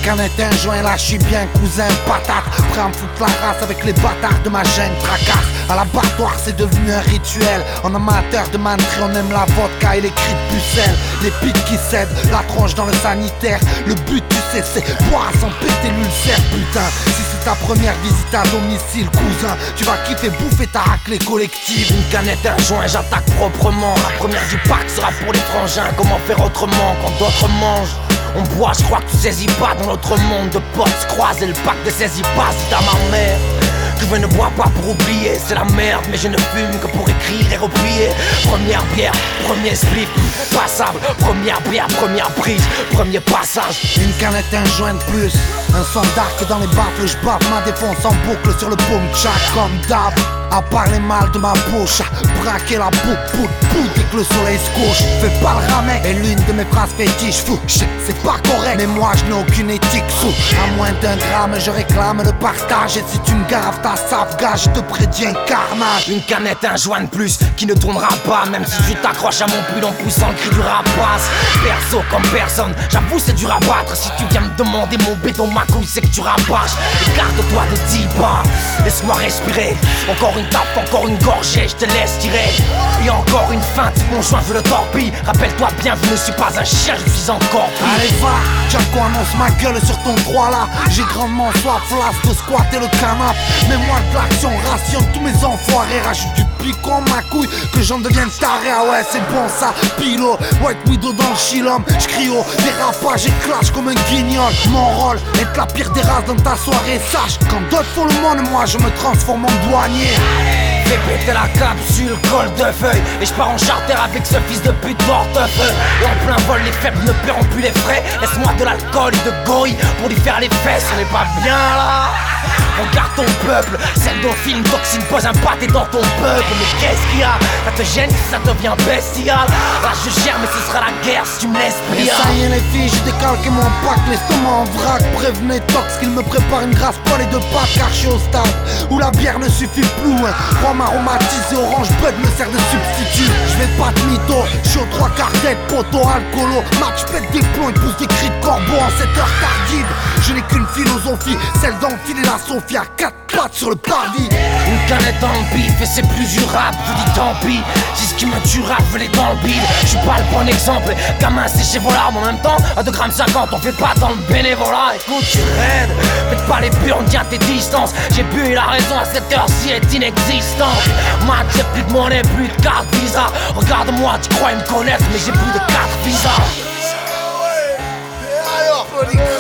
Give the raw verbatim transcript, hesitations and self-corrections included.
canette, un joint, là j'suis bien cousin, patate. Prêt à me foutre la race avec les bâtards de ma gêne, tracasse. À l'abattoir c'est devenu un rituel. En amateur de manterie on aime la vodka et les cris de pucelle. Les pics qui cèdent, la tronche dans le sanitaire. Le but tu sais c'est boire sans péter l'ulcère. Putain, si c'est ta première visite à domicile cousin, tu vas kiffer bouffer ta raclée collective. Une canette, un joint, j'attaque proprement. La première du pack sera pour les frangins. Comment faire autrement quand d'autres mangent? On boit, je crois que tu saisis pas dans notre monde de potes se croisent et le pack ne saisit pas si t'as ma mère. Que je ne bois pas pour oublier, c'est la merde, mais je ne fume que pour écrire et replier. Première bière, premier split, passable. Première bière, première prise, premier passage. Une canette, un joint de plus. Un son d'arc dans les baffles, je bave ma défonce en boucle sur le boom chat comme d'hab. À parler mal de ma bouche, braquer la boucle, pout, pout, dès que le soleil se couche. Fais pas le ramet, et l'une de mes phrases fétiches fou. C'est pas correct, mais moi je n'ai aucune éthique sous. À moins d'un gramme, je réclame le partage. Et si tu me gaves ta safgage, je te prédis un carnage. Une canette, un joint de plus, qui ne tournera pas. Même si tu t'accroches à mon pull en poussant le cri du rapace. Perso comme personne, j'avoue c'est dur à battre. Si tu viens me demander mon béton, ma couille c'est que tu rabâches. Écarte-toi de dix pas, laisse-moi respirer. Encore une tape, encore une gorgée, je te laisse tirer. Et encore une feinte, mon joint je le torpille. Rappelle-toi bien, je ne suis pas un chien, je suis encore pire. Allez va, Jaco annonce ma gueule sur ton droit là. J'ai grandement soif, flasque de squatter le canap. Mets-moi de l'action, rationne tous mes enfoirés. Rajoute du piquant ma couille, que j'en devienne taré. Ah ouais c'est bon ça, pilo, White Widow dans le chilom. J'crie au dérapage et clash comme un guignol. Mon rôle, être la pire des races dans ta soirée. Sache, quand d'autres font le monde, moi je me transforme en douanier. Fais péter la capsule, col de feuille. Et je pars en charter avec ce fils de pute portefeuille. Et en plein vol, les faibles ne paieront plus les frais. Laisse-moi de l'alcool et de gorille pour lui faire les fesses. On est pas bien là. Regarde ton peuple, celle dont film toxine pose un pâté dans ton peuple. Mais qu'est-ce qu'il y a? Ça te gêne si ça devient bestial? Là je gère mais ce sera la guerre si tu me laisses Et plier. ça y est les filles, j'ai décalqué mon pack, l'estomac en vrac. Prévenez Tox qu'il me prépare une grasse poêlée de pâtes. Car je suis au stade où la bière ne suffit plus hein. Rhum aromatisé, orange bud me sert de substitut. Je vais pas de mytho, je suis aux trois quarts d'aide, poteau, alcoolo. Match pète des plombs, il pousse des cris de corbeau en cette heure tardive. Je n'ai qu'une philosophie, celle d'enfiler la Sophie à quatre pattes sur le parvis. Une canette dans le bif et c'est plus durable, je dis tant pis. Si ce qui me tue ravelé dans le bide. Je suis pas le bon exemple, gamin c'est chez volard. Mais en même temps, à deux grammes cinquante on fait pas dans le bénévolat. Écoute, tu raides, faites pas les purs, on tient tes distances. J'ai bu et la raison à cette heure-ci est inexistante. Matt, j'ai plus de monnaie, plus de carte Visa. Regarde-moi, tu crois me connaître, mais j'ai plus de carte Visa. Alors,